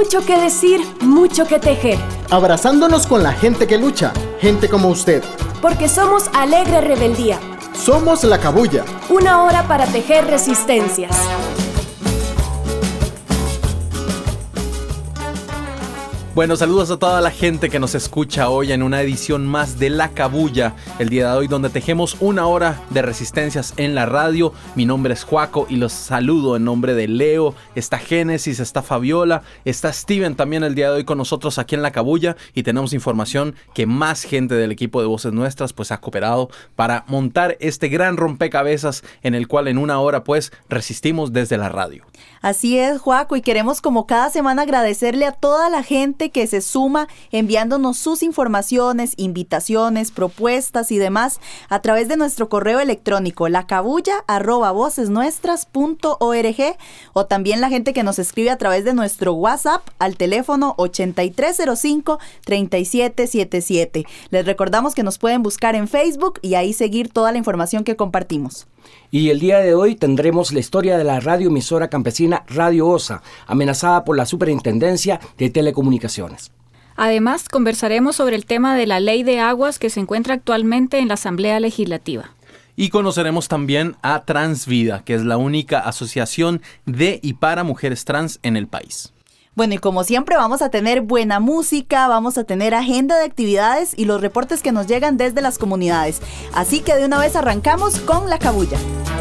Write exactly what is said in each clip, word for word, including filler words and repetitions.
Mucho que decir, mucho que tejer. Abrazándonos con la gente que lucha, gente como usted. Porque somos Alegre Rebeldía. Somos La Cabuya. Una hora para tejer resistencias. Bueno, saludos a toda la gente que nos escucha hoy en una edición más de La Cabuya, el día de hoy donde tejemos una hora de resistencias en la radio. Mi nombre es Juaco y los saludo en nombre de Leo, está Génesis, está Fabiola, está Steven también el día de hoy con nosotros aquí en La Cabuya, y tenemos información que más gente del equipo de Voces Nuestras pues ha cooperado para montar este gran rompecabezas en el cual en una hora pues resistimos desde la radio. Así es, Juaco, y queremos como cada semana agradecerle a toda la gente que se suma enviándonos sus informaciones, invitaciones, propuestas y demás a través de nuestro correo electrónico lacabulla arroba vocesnuestras punto org, o también la gente que nos escribe a través de nuestro WhatsApp al teléfono ochenta y tres cero cinco, treinta y siete setenta y siete. Les recordamos que nos pueden buscar en Facebook y ahí seguir toda la información que compartimos. Y el día de hoy tendremos la historia de la radioemisora campesina Radio Osa, amenazada por la Superintendencia de Telecomunicaciones. Además, conversaremos sobre el tema de la Ley de Aguas que se encuentra actualmente en la Asamblea Legislativa. Y conoceremos también a Transvida, que es la única asociación de y para mujeres trans en el país. Bueno, y como siempre vamos a tener buena música, vamos a tener agenda de actividades y los reportes que nos llegan desde las comunidades. Así que de una vez arrancamos con La Cabuya.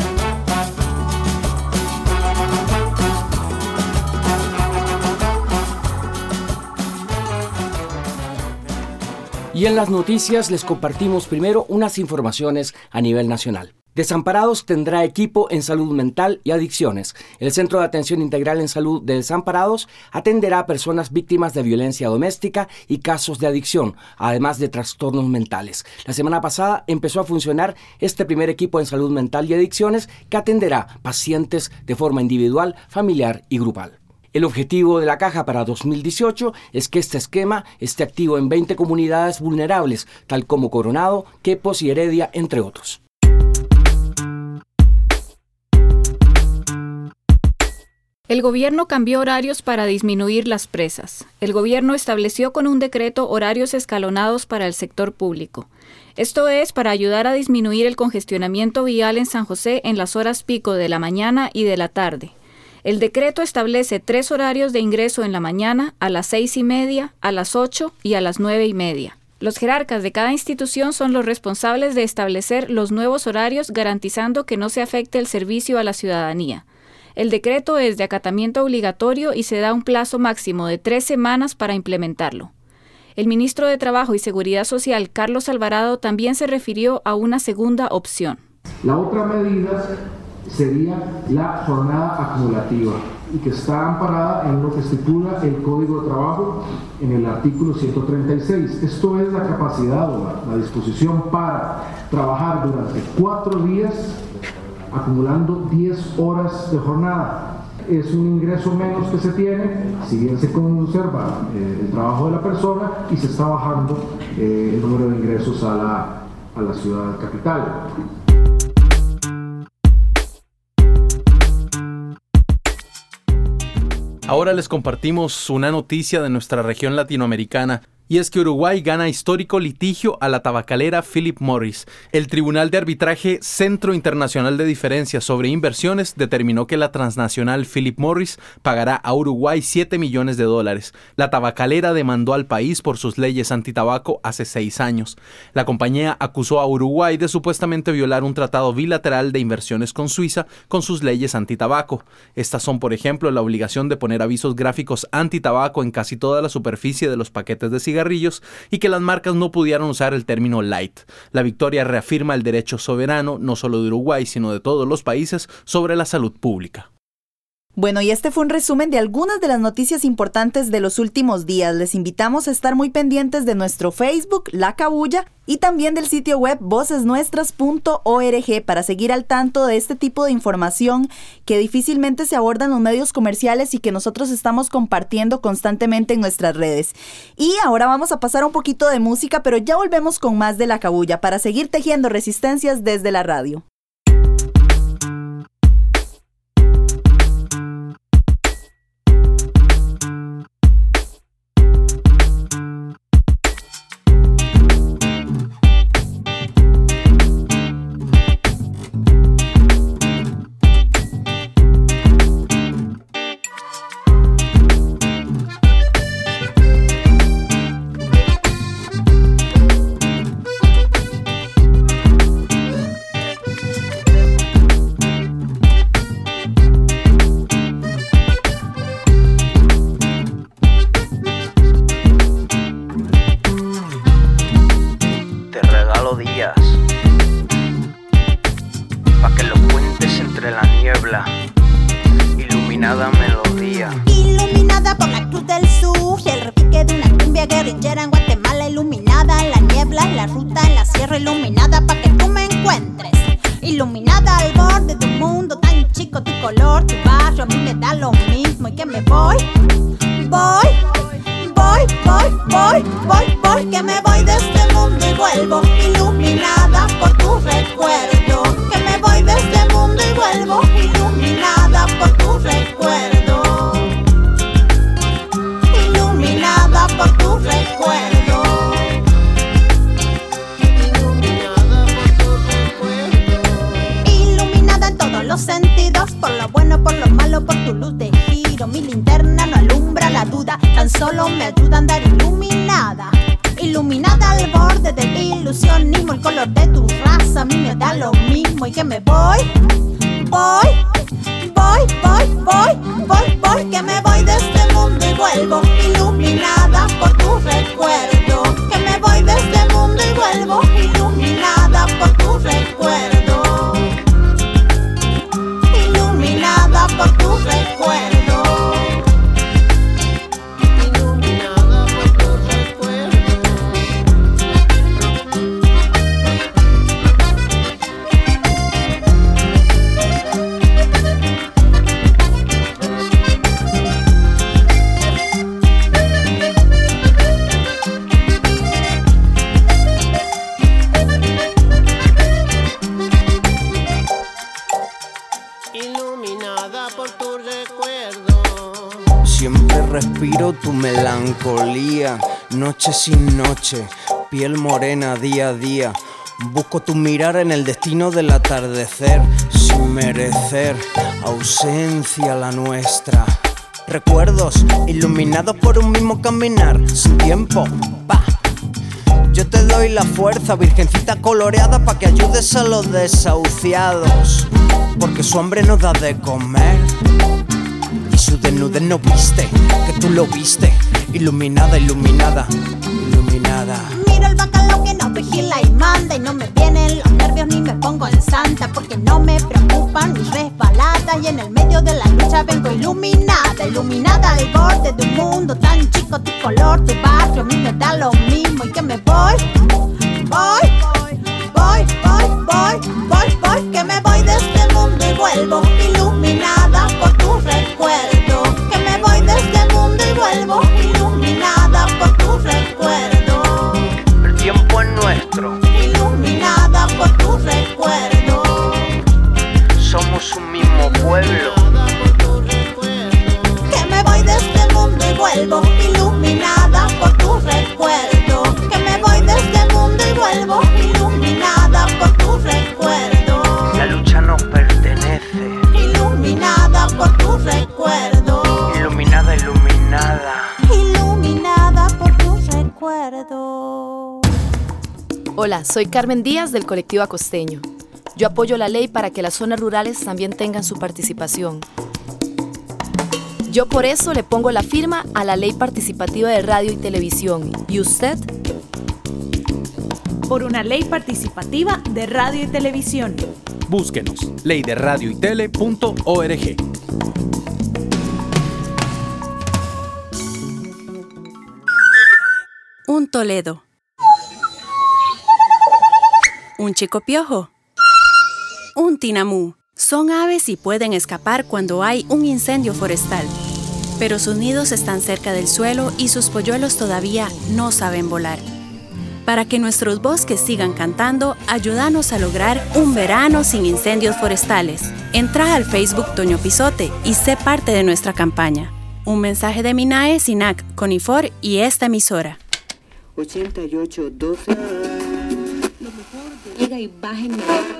Y en las noticias les compartimos primero unas informaciones a nivel nacional. Desamparados tendrá equipo en salud mental y adicciones. El Centro de Atención Integral en Salud de Desamparados atenderá a personas víctimas de violencia doméstica y casos de adicción, además de trastornos mentales. La semana pasada empezó a funcionar este primer equipo en salud mental y adicciones que atenderá pacientes de forma individual, familiar y grupal. El objetivo de la caja para dos mil dieciocho es que este esquema esté activo en veinte comunidades vulnerables, tal como Coronado, Quepos y Heredia, entre otros. El gobierno cambió horarios para disminuir las presas. El gobierno estableció con un decreto horarios escalonados para el sector público. Esto es para ayudar a disminuir el congestionamiento vial en San José en las horas pico de la mañana y de la tarde. El decreto establece tres horarios de ingreso en la mañana, a las seis y media, a las ocho y a las nueve y media. Los jerarcas de cada institución son los responsables de establecer los nuevos horarios, garantizando que no se afecte el servicio a la ciudadanía. El decreto es de acatamiento obligatorio y se da un plazo máximo de tres semanas para implementarlo. El ministro de Trabajo y Seguridad Social, Carlos Alvarado, también se refirió a una segunda opción. La otra medida sería la jornada acumulativa, y que está amparada en lo que estipula el Código de Trabajo en el artículo ciento treinta y seis. Esto es la capacidad o la, la disposición para trabajar durante cuatro días acumulando diez horas de jornada. Es un ingreso menos que se tiene, si bien se conserva eh, el trabajo de la persona y se está bajando eh, el número de ingresos a la, a la ciudad capital. Ahora les compartimos una noticia de nuestra región latinoamericana. Y es que Uruguay gana histórico litigio a la tabacalera Philip Morris. El Tribunal de Arbitraje Centro Internacional de Diferencias sobre Inversiones determinó que la transnacional Philip Morris pagará a Uruguay siete millones de dólares. La tabacalera demandó al país por sus leyes antitabaco hace seis años. La compañía acusó a Uruguay de supuestamente violar un tratado bilateral de inversiones con Suiza con sus leyes antitabaco. Estas son, por ejemplo, la obligación de poner avisos gráficos antitabaco en casi toda la superficie de los paquetes de cigarrillos y que las marcas no pudieran usar el término light. La victoria reafirma el derecho soberano, no solo de Uruguay, sino de todos los países, sobre la salud pública. Bueno, y este fue un resumen de algunas de las noticias importantes de los últimos días. Les invitamos a estar muy pendientes de nuestro Facebook, La Cabuya, y también del sitio web voces nuestras punto org para seguir al tanto de este tipo de información que difícilmente se aborda en los medios comerciales y que nosotros estamos compartiendo constantemente en nuestras redes. Y ahora vamos a pasar un poquito de música, pero ya volvemos con más de La Cabuya para seguir tejiendo resistencias desde la radio. niebla, iluminada melodía. Iluminada por la Cruz del Sur y el repique de una cumbia guerrillera en Guatemala. Iluminada en la niebla, en la ruta, en la sierra. Iluminada pa' que tú me encuentres. Iluminada al borde de un mundo tan chico. Tu color, tu barrio, a mí me da lo mismo. Y que me voy, voy, voy, voy, voy, voy, voy. Que me voy de este mundo y vuelvo. Iluminada por tu recuerdo. Que me voy de este mundo y vuelvo. Iluminada por tu recuerdo. Iluminada por tu recuerdo. Iluminada en todos los sentidos, por lo bueno, por lo malo, por tu luz de giro. Mi linterna no alumbra la duda, tan solo me ayuda a andar iluminada. Iluminada al borde del ilusionismo, el color de tu raza a mí me da lo mismo. Y que me voy, voy, voy, voy, voy, voy, voy. Que me voy de este mundo y vuelvo. Iluminada por tu recuerdo. Que me voy de este mundo y vuelvo. Iluminada por tu recuerdo. Iluminada por tu recuerdo. Iluminada por tu recuerdo. Iluminada por tu recuerdo. Siempre respiro tu melancolía, noche sin noche, piel morena día a día. Busco tu mirar en el destino del atardecer, sin merecer ausencia la nuestra. Recuerdos iluminados por un mismo caminar, sin tiempo, pa. Yo te doy la fuerza, virgencita coloreada, pa' que ayudes a los desahuciados, porque su hambre no da de comer y su desnudez no viste, que tú lo viste. Iluminada, iluminada, iluminada. Miro el bacalao que no vigila y manda, y no me vienen los nervios ni me pongo en santa, porque no me preocupan mis resbaladas, y en el medio de la lucha vengo iluminada. Iluminada al borde de un mundo tan chico, tu color, tu barrio, a mí me da lo mismo. Y que me voy, voy, voy, voy, voy, voy, voy. Que me voy de este mundo y vuelvo. Iluminada por tu recuerdo. Que me voy de este mundo y vuelvo. Iluminada por tu recuerdo. El tiempo es nuestro. Iluminada por tu recuerdo. Somos un mismo pueblo. Que me voy de este mundo y vuelvo. Iluminada por tu recuerdo. Que me voy de este mundo y vuelvo. Iluminada por tu recuerdo. La lucha nos pertenece. Iluminada por tu recuerdo. Iluminada, iluminada. Iluminada por tu recuerdo. Hola, soy Carmen Díaz del colectivo Acosteño. Yo apoyo la ley para que las zonas rurales también tengan su participación. Yo por eso le pongo la firma a la Ley Participativa de Radio y Televisión. ¿Y usted? Por una ley participativa de radio y televisión. Búsquenos, ley de radio y tele punto org. Un Toledo. Un chico piojo. Un tinamú. Son aves y pueden escapar cuando hay un incendio forestal. Pero sus nidos están cerca del suelo y sus polluelos todavía no saben volar. Para que nuestros bosques sigan cantando, ayúdanos a lograr un verano sin incendios forestales. Entra al Facebook Toño Pisote y sé parte de nuestra campaña. Un mensaje de Minae, SINAC, CONIFOR y esta emisora. ochenta y ocho doce. Llega y bajen.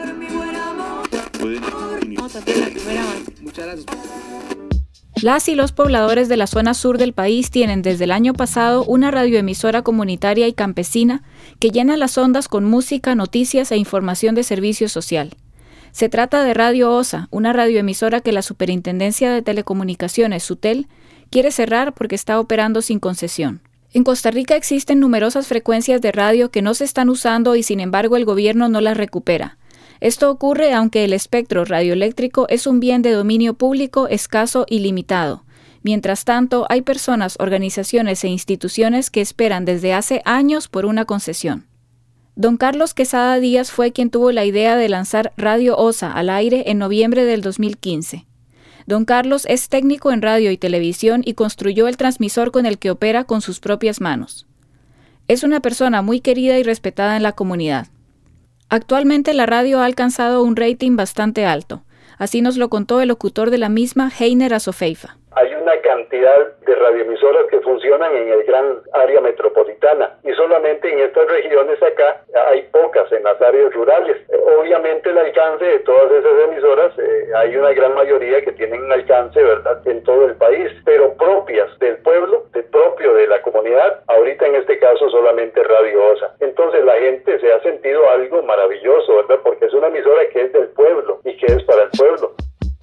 Muchas gracias. Las y los pobladores de la zona sur del país tienen desde el año pasado una radioemisora comunitaria y campesina que llena las ondas con música, noticias e información de servicio social. Se trata de Radio Osa, una radioemisora que la Superintendencia de Telecomunicaciones, SUTEL, quiere cerrar porque está operando sin concesión. En Costa Rica existen numerosas frecuencias de radio que no se están usando y sin embargo el gobierno no las recupera. Esto ocurre aunque el espectro radioeléctrico es un bien de dominio público escaso y limitado. Mientras tanto, hay personas, organizaciones e instituciones que esperan desde hace años por una concesión. Don Carlos Quesada Díaz fue quien tuvo la idea de lanzar Radio Osa al aire en noviembre del dos mil quince. Don Carlos es técnico en radio y televisión y construyó el transmisor con el que opera con sus propias manos. Es una persona muy querida y respetada en la comunidad. Actualmente la radio ha alcanzado un rating bastante alto. Así nos lo contó el locutor de la misma, Heiner Azofeifa. Hay una cantidad de radioemisoras que funcionan en el gran área metropolitana y solamente en estas regiones acá hay pocas en las áreas rurales. Obviamente el alcance de todas esas emisoras, eh, hay una gran mayoría que tienen un alcance, ¿verdad?, en todo el país, pero propias del pueblo, de propio de la comunidad, ahorita en este caso solamente Radio Osa. Entonces la gente se ha sentido algo maravilloso, ¿verdad?, porque es una emisora que es del pueblo y que es para el pueblo.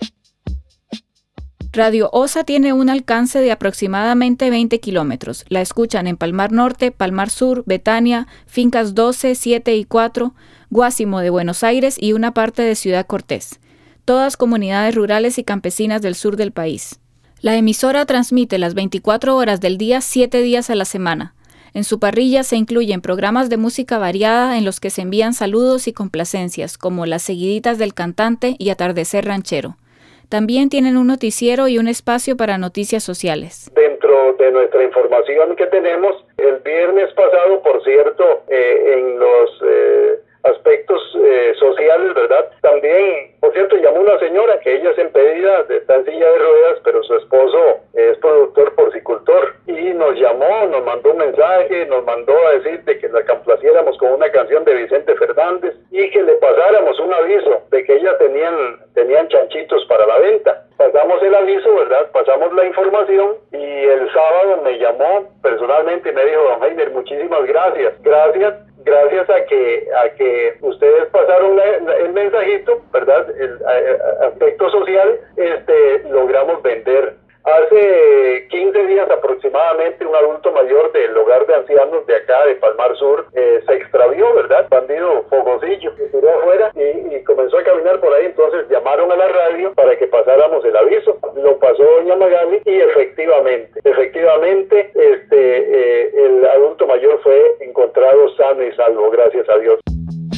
Radio Osa tiene un alcance de aproximadamente veinte kilómetros. La escuchan en Palmar Norte, Palmar Sur, Betania, Fincas doce, siete y cuatro, Guásimo de Buenos Aires y una parte de Ciudad Cortés. Todas comunidades rurales y campesinas del sur del país. La emisora transmite las veinticuatro horas del día, siete días a la semana. En su parrilla se incluyen programas de música variada en los que se envían saludos y complacencias, como Las Seguiditas del Cantante y Atardecer Ranchero. También tienen un noticiero y un espacio para noticias sociales. Dentro de nuestra información que tenemos, el viernes pasado, por cierto, eh, en los eh, aspectos eh, sociales, ¿verdad? También, por cierto, llamó una señora que ella es impedida, está en silla de ruedas, pero su esposo es productor porcicultor y nos llamó, nos mandó un mensaje, nos mandó a decir de que la complaciéramos con una canción de Vicente Fernández y que le pasáramos un aviso de que ellas tenían, tenían chanchitos para la venta. Pasamos el aviso, ¿verdad? Pasamos la información y el sábado me llamó personalmente y me dijo: don Heiner, muchísimas gracias, gracias. Gracias a que a que ustedes pasaron la, la, el mensajito, ¿verdad?, el a, a, aspecto social, este, logramos vender. Hace quince días aproximadamente un adulto mayor del hogar de ancianos de acá, de Palmar Sur, eh, se extravió, ¿verdad? Bandido fogosillo, se tiró afuera y, y comenzó a caminar por ahí. Entonces llamaron a la radio para que pasáramos el aviso. Lo pasó doña Magali y efectivamente, efectivamente, este, eh, el adulto mayor fue encontrado sano y salvo, gracias a Dios.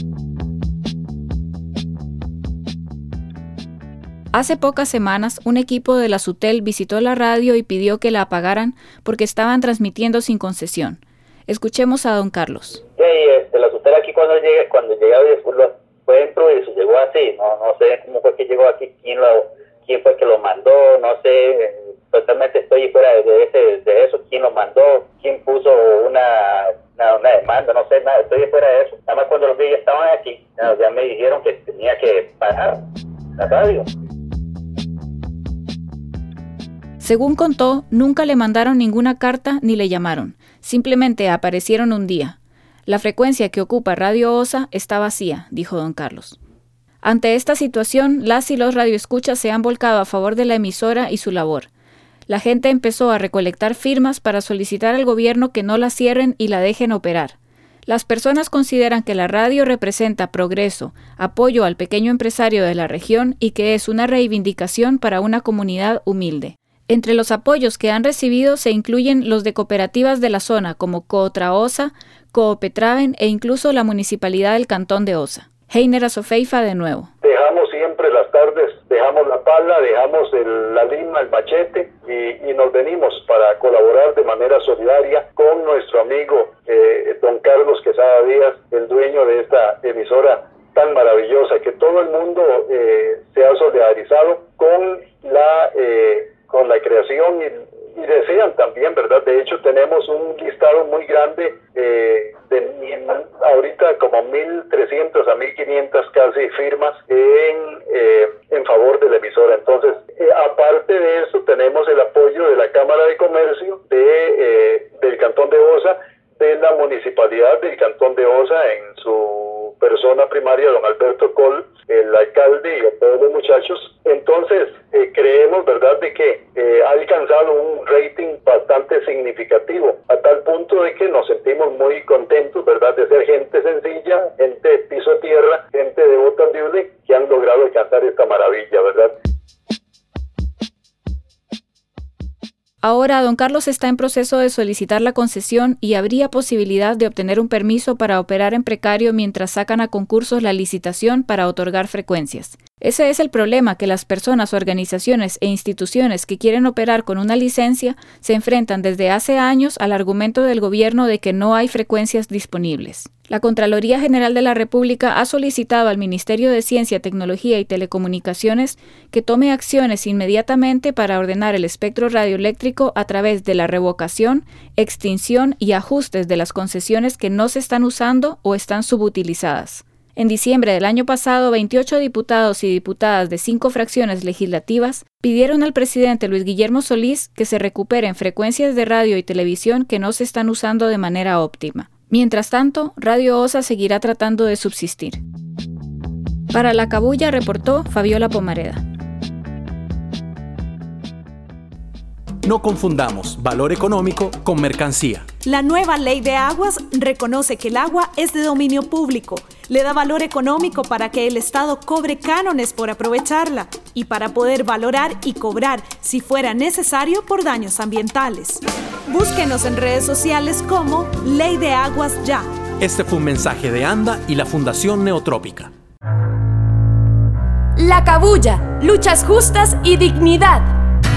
Hace pocas semanas, un equipo de la SUTEL visitó la radio y pidió que la apagaran porque estaban transmitiendo sin concesión. Escuchemos a don Carlos. Sí, este, la SUTEL aquí cuando llega, cuando llega fue improviso, llegó así, no, no sé cómo fue que llegó aquí, quién, lo, quién fue que lo mandó, no sé, totalmente estoy fuera de, ese, de eso, quién lo mandó, quién puso una, una, una demanda, no sé nada, estoy fuera de eso. Nada más cuando los vi ya estaban aquí, ya, ya me dijeron que tenía que parar la radio. Según contó, nunca le mandaron ninguna carta ni le llamaron. Simplemente aparecieron un día. La frecuencia que ocupa Radio Osa está vacía, dijo don Carlos. Ante esta situación, las y los radioescuchas se han volcado a favor de la emisora y su labor. La gente empezó a recolectar firmas para solicitar al gobierno que no la cierren y la dejen operar. Las personas consideran que la radio representa progreso, apoyo al pequeño empresario de la región y que es una reivindicación para una comunidad humilde. Entre los apoyos que han recibido se incluyen los de cooperativas de la zona como Cootraosa, Coopetraven e incluso la Municipalidad del Cantón de Osa. Heiner Azofeifa de nuevo. Dejamos siempre las tardes, dejamos la pala, dejamos el, la lima, el machete y, y nos venimos para colaborar de manera solidaria con nuestro amigo eh, don Carlos Quesada Díaz, el dueño de esta emisora tan maravillosa, que todo el mundo eh, se ha solidarizado con la... Eh, con la creación y, y desean también, ¿verdad? De hecho, tenemos un listado muy grande, eh, de ahorita como mil trescientas a mil quinientas casi firmas en, eh, en favor de la emisora. Entonces, eh, aparte de eso, tenemos el apoyo de la Cámara de Comercio de, eh, del Cantón de Osa, de la Municipalidad del Cantón de Osa en su persona primaria, don Alberto Col, el alcalde y a todos los muchachos. Entonces, eh, creemos, ¿verdad?, de que eh, ha alcanzado un rating bastante significativo, a tal punto de que nos sentimos muy contentos, ¿verdad?, de ser gente sencilla, gente de piso a tierra, gente de botas de hule Ahora, don Carlos está en proceso de solicitar la concesión y habría posibilidad de obtener un permiso para operar en precario mientras sacan a concursos la licitación para otorgar frecuencias. Ese es el problema, que las personas, organizaciones e instituciones que quieren operar con una licencia se enfrentan desde hace años al argumento del gobierno de que no hay frecuencias disponibles. La Contraloría General de la República ha solicitado al Ministerio de Ciencia, Tecnología y Telecomunicaciones que tome acciones inmediatamente para ordenar el espectro radioeléctrico a través de la revocación, extinción y ajustes de las concesiones que no se están usando o están subutilizadas. En diciembre del año pasado, veintiocho diputados y diputadas de cinco fracciones legislativas pidieron al presidente Luis Guillermo Solís que se recuperen frecuencias de radio y televisión que no se están usando de manera óptima. Mientras tanto, Radio Osa seguirá tratando de subsistir. Para La Cabulla reportó Fabiola Pomareda. No confundamos valor económico con mercancía. La nueva Ley de Aguas reconoce que el agua es de dominio público, le da valor económico para que el Estado cobre cánones por aprovecharla y para poder valorar y cobrar, si fuera necesario, por daños ambientales. Búsquenos en redes sociales como Ley de Aguas Ya. Este fue un mensaje de ANDA y la Fundación Neotrópica. La Cabulla, luchas justas y dignidad.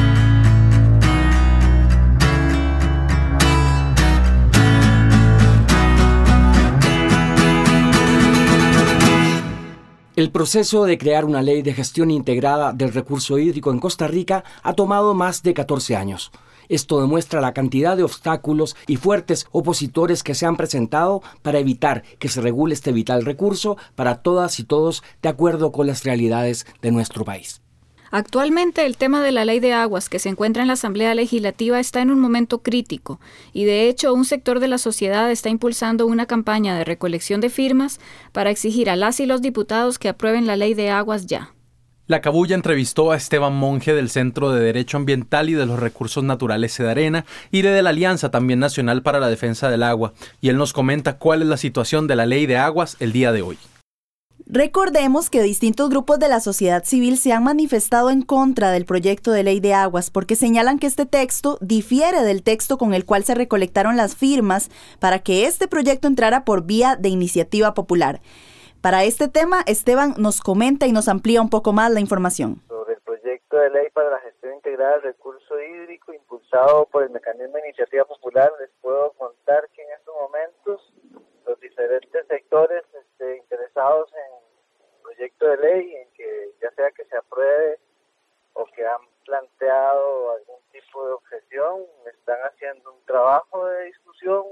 El proceso de crear una ley de gestión integrada del recurso hídrico en Costa Rica ha tomado más de catorce años. Esto demuestra la cantidad de obstáculos y fuertes opositores que se han presentado para evitar que se regule este vital recurso para todas y todos de acuerdo con las realidades de nuestro país. Actualmente el tema de la Ley de Aguas que se encuentra en la Asamblea Legislativa está en un momento crítico y de hecho un sector de la sociedad está impulsando una campaña de recolección de firmas para exigir a las y los diputados que aprueben la Ley de Aguas ya. La Cabulla entrevistó a Esteban Monge del Centro de Derecho Ambiental y de los Recursos Naturales Sedarena y de la Alianza también Nacional para la Defensa del Agua, y él nos comenta cuál es la situación de la Ley de Aguas el día de hoy. Recordemos que distintos grupos de la sociedad civil se han manifestado en contra del proyecto de ley de aguas porque señalan que este texto difiere del texto con el cual se recolectaron las firmas para que este proyecto entrara por vía de iniciativa popular. Para este tema, Esteban nos comenta y nos amplía un poco más la información. Sobre el proyecto de ley para la gestión integrada del recurso hídrico impulsado por el mecanismo de iniciativa popular, les puedo contar que en estos momentos los diferentes sectores este, interesados en el proyecto de ley, en que ya sea que se apruebe o que han planteado algún tipo de objeción, están haciendo un trabajo de discusión,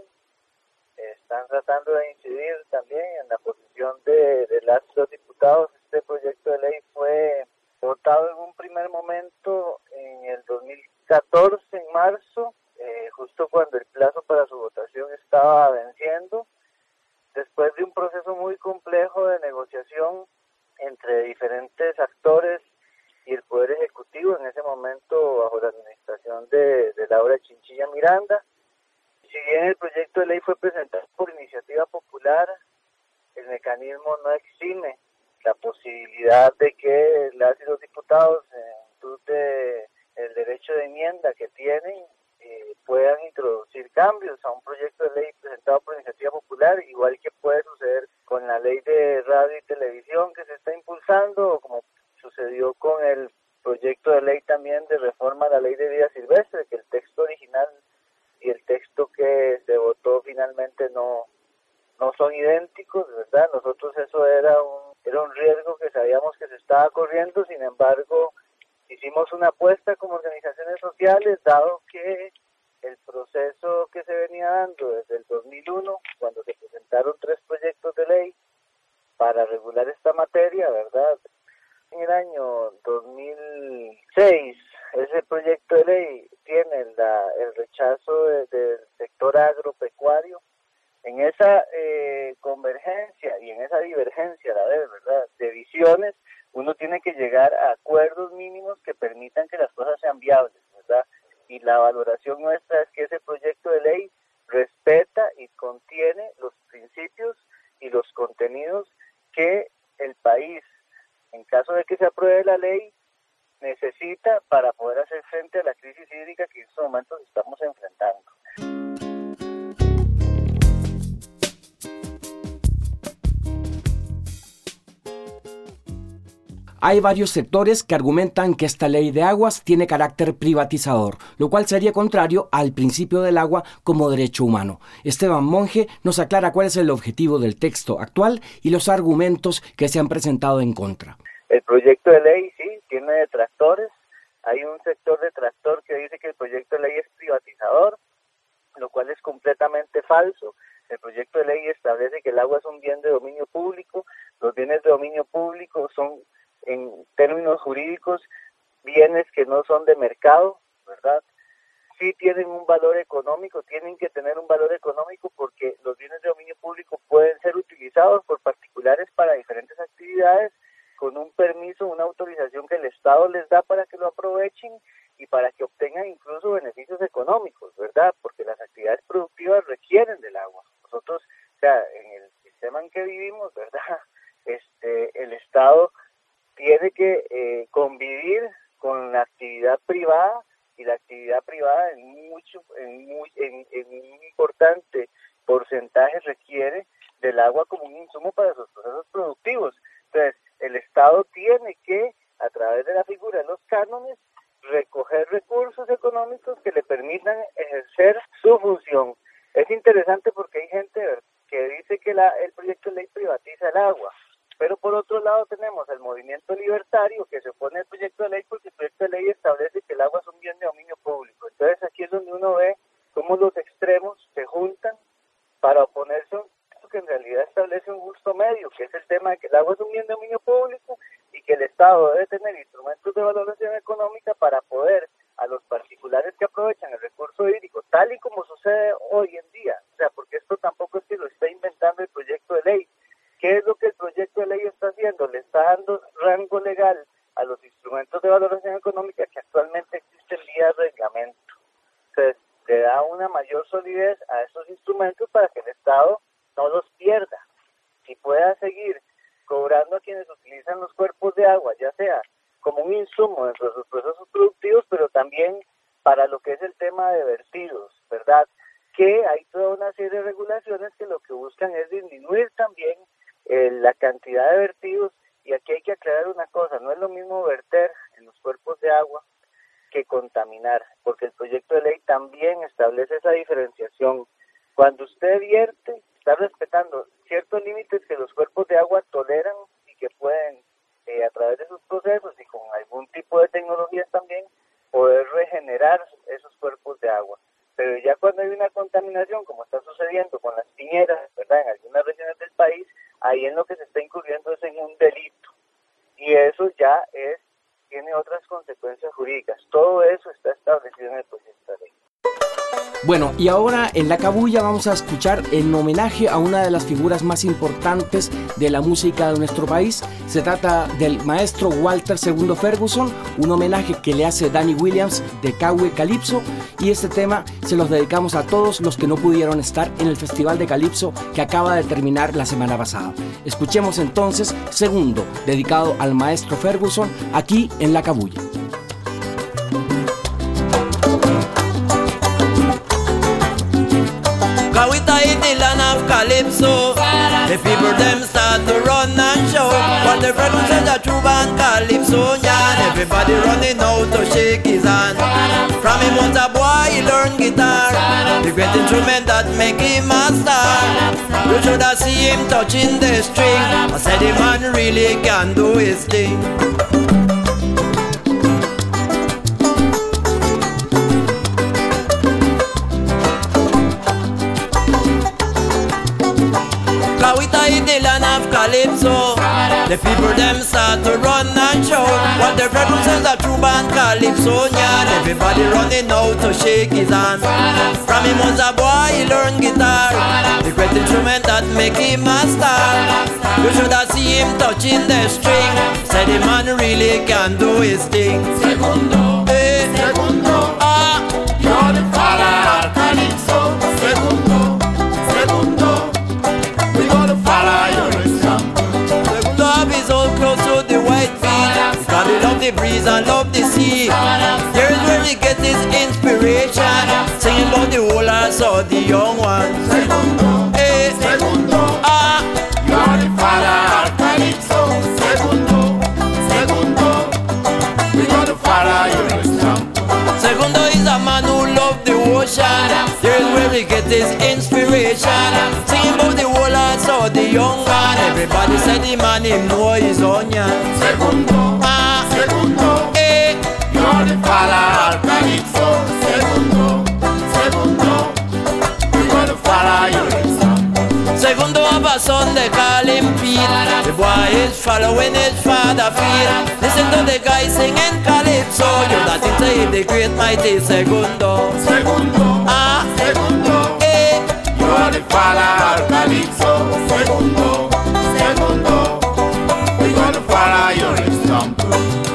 están tratando de incidir también en la posición de, de las los diputados. Este proyecto de ley fue votado en un primer momento en el dos mil catorce, en marzo, eh, justo cuando el plazo para su votación estaba venciendo. Después de un proceso muy complejo de negociación entre diferentes actores y el Poder Ejecutivo, en ese momento bajo la administración de, de Laura Chinchilla Miranda. Si bien el proyecto de ley fue presentado por iniciativa popular, el mecanismo no exime la posibilidad de que las y los diputados, en virtud del derecho de enmienda que tienen, Eh, puedan introducir cambios a un proyecto de ley presentado por iniciativa popular, igual que puede suceder con la ley de radio y televisión que se está impulsando, o como sucedió con el proyecto de ley también de reforma a la ley de vida silvestre, que el texto original y el texto que se votó finalmente no, no son idénticos, ¿verdad? Nosotros eso era un, era un riesgo que sabíamos que se estaba corriendo, sin embargo, hicimos una apuesta como organizaciones sociales, dado que el proceso que se venía dando desde el dos mil uno, cuando se presentaron tres proyectos de ley para regular esta materia, ¿verdad? En el año dos mil seis, ese proyecto de ley tiene la, el rechazo de, del sector agropecuario. En esa eh, convergencia y en esa divergencia, la vez, ¿verdad?, de visiones, uno tiene que llegar a acuerdos mínimos que permitan que las cosas sean viables, ¿verdad? Y la valoración nuestra es que ese proyecto de ley respeta y contiene los principios y los contenidos que el país, en caso de que se apruebe la ley, necesita para poder hacer frente a la crisis hídrica que en estos momentos estamos enfrentando. Hay varios sectores que argumentan que esta ley de aguas tiene carácter privatizador, lo cual sería contrario al principio del agua como derecho humano. Esteban Monge nos aclara cuál es el objetivo del texto actual y los argumentos que se han presentado en contra. El proyecto de ley, sí, tiene detractores. Hay un sector detractor que dice que el proyecto de ley es privatizador, lo cual es completamente falso. El proyecto de ley establece que el agua es un bien de dominio público. Los bienes de dominio público son, en términos jurídicos, bienes que no son de mercado, ¿verdad? Sí tienen un valor económico, tienen que tener un valor económico porque los bienes de dominio público pueden ser utilizados por particulares para diferentes actividades con un permiso, una autorización que el Estado les da para que lo aprovechen y para que obtengan incluso beneficios económicos, ¿verdad? Porque las actividades productivas requieren del agua. Nosotros, o sea, en el sistema en que vivimos, ¿verdad? Este, el Estado tiene que eh, convivir con la actividad privada y la actividad privada en mucho, en, muy, en, en un importante porcentaje requiere del agua como un insumo para sus procesos productivos. Entonces, el Estado tiene que, a través de la figura de los cánones, recoger recursos económicos que le permitan ejercer su función. Es interesante porque hay gente que dice que la, el proyecto de ley privatiza el agua. Pero por otro lado tenemos el movimiento libertario que se opone al proyecto de ley porque el proyecto de ley establece que el agua es un bien de dominio público. Entonces aquí es donde uno ve cómo los extremos se juntan para oponerse a un texto que en realidad establece un justo medio, que es el tema de que el agua es un bien de dominio público y que el Estado debe tener instrumentos de valoración económica para poder a los particulares que aprovechan el recurso hídrico, tal y como sucede hoy en día. O sea, porque esto tampoco es que lo está inventando el proyecto de ley. ¿Qué es lo que el proyecto de ley está haciendo? Le está dando rango legal a los instrumentos de valoración económica que actualmente existen vía reglamento. Entonces, le da una mayor solidez a esos instrumentos para que el Estado no los pierda y pueda seguir cobrando a quienes utilizan los cuerpos de agua, ya sea como un insumo dentro de sus procesos productivos, pero también para lo que es el tema de vertidos, ¿verdad? Que hay toda una serie de regulaciones que lo que buscan es disminuir también eh, la cantidad de vertidos, y aquí hay que aclarar una cosa, no es lo mismo verter en los cuerpos de agua que contaminar, porque el proyecto de ley también establece esa diferenciación. Cuando usted vierte, está respetando ciertos límites que los cuerpos de agua toleran y que pueden, eh, a través de sus procesos y con algún tipo de tecnologías también, poder regenerar esos cuerpos de agua. Pero ya cuando hay una contaminación, como está sucediendo con las piñeras, ¿verdad?, en algunas regiones del país, ahí en lo que se está incurriendo es en un delito. Y eso ya es tiene otras consecuencias jurídicas. Todo eso está establecido en el proyecto de ley. Bueno, y ahora en La Cabulla vamos a escuchar en homenaje a una de las figuras más importantes de la música de nuestro país. Se trata del maestro Walter segundo Ferguson, un homenaje que le hace Danny Williams de Cague Calypso, y este tema se los dedicamos a todos los que no pudieron estar en el Festival de Calypso que acaba de terminar la semana pasada. Escuchemos entonces Segundo, dedicado al maestro Ferguson, aquí en La Cabulla. Calypso, the people them start to run and show. But the friend who says a true band Calypso, yeah, everybody running out to shake his hand. From him was a boy, he learned guitar, the great instrument that make him a star. You should have seen him touching the string. I said the man really can do his thing. Calypso, the people them start to run and shout. What the friend who says a true band Calypso, yeah, everybody running out to shake his hand. From him was a boy, he learned guitar, the great instrument that make him a star. You should have seen him touching the string. Said the man really can do his thing. Segundo, eh, segundo, ah, you're the father of Calypso. Segundo, segundo, we gonna follow your example. Love is all close to the white feet. God, he love the the breeze and love the sea. Here's where he get his inspiration, singing about the old and so the young ones. Segundo, eh, segundo, ah, you are the father of Calypso. Segundo, segundo, we gonna follow your example. Segundo is a man who loved the ocean. Here's where he get his inspiration, singing about the old and so the young one. Everybody said the man him know his onion. Segundo, ah, segundo, eh, you're the father of Calypso. Segundo, segundo, we gonna follow your example. Segundo have a son they call him Pete. The boy is following his father feet. Listen to the guy singing Calypso. You're not into the great mighty Segundo. Segundo, ah, segundo, eh, you're the father of Calypso. Segundo, segundo, we gonna follow your example.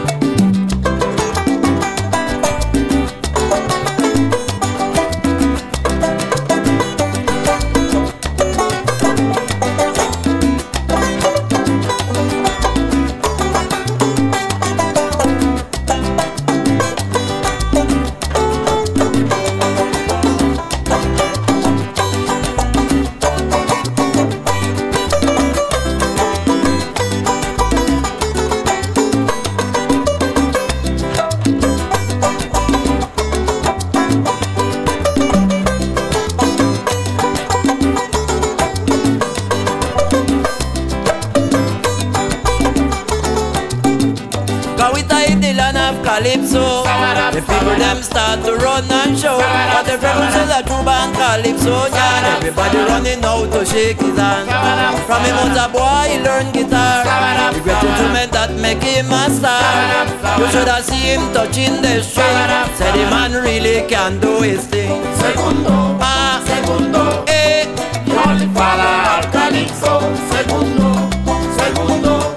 Calypso, the people them start to run and show. But the rebels is a true band Calypso, yeah. Everybody running out to shake his hand. From him was a boy, he learned guitar. The great instrument that make him a star. You should have seen him touching the string. Said the man really can do his thing. Segundo, ah, segundo, eh, you're the father of Calypso. Segundo, segundo,